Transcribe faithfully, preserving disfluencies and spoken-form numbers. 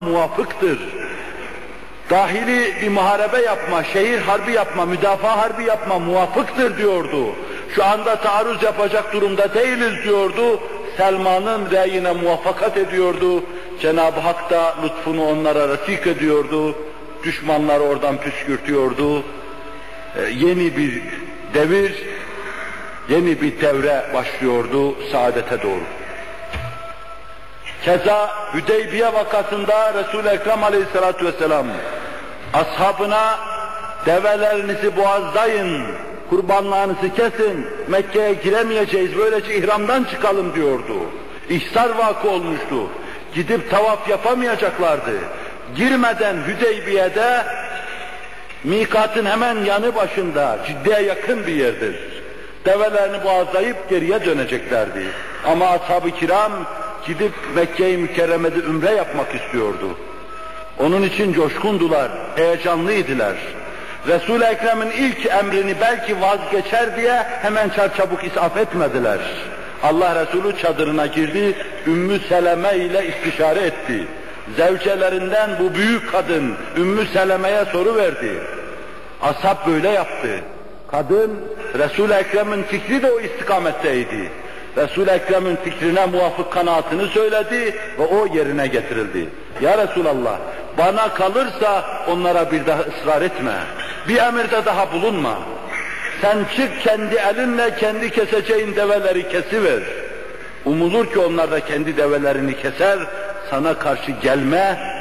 muvafıktır. Dahili bir muharebe yapma, şehir harbi yapma, müdafaa harbi yapma muvafıktır diyordu. Şu anda taarruz yapacak durumda değiliz diyordu. Selman'ın reyine muvaffakat ediyordu. Cenab-ı Hak da lütfunu onlara refik ediyordu. Düşmanları oradan püskürtüyordu. Ee, yeni bir devir, yeni bir devre başlıyordu saadete doğru. Keza Hüdeybiye vakasında Resul-i Ekrem aleyhissalatu vesselam ashabına develerinizi boğazlayın, kurbanlarınızı kesin, Mekke'ye giremeyeceğiz, böylece ihramdan çıkalım diyordu. İhsar vakı olmuştu. Gidip tavaf yapamayacaklardı. Girmeden Hüdeybiye'de mikatın hemen yanı başında, Ciddiye yakın bir yerdir. Develerini boğazlayıp geriye döneceklerdi. Ama ashab-ı kiram gidip Mekke-i Mükerreme'de ümre yapmak istiyordu. Onun için coşkundular, heyecanlıydılar. Resul-i Ekrem'in ilk emrini belki vazgeçer diye hemen çarçabuk isaf etmediler. Allah Resulü çadırına girdi, Ümmü Seleme ile istişare etti. Zevcelerinden bu büyük kadın Ümmü Seleme'ye soru verdi. Ashab böyle yaptı. Kadın, Resul-i Ekrem'in fikri de o istikametteydi. Resul-i Ekrem'in fikrine muvafık kanaatini söyledi ve o yerine getirildi. Ya Resulallah, bana kalırsa onlara bir daha ısrar etme. Bir emirde daha bulunma. Sen çık kendi elinle kendi keseceğin develeri kesiver. Umulur ki onlar da kendi develerini keser, sana karşı gelme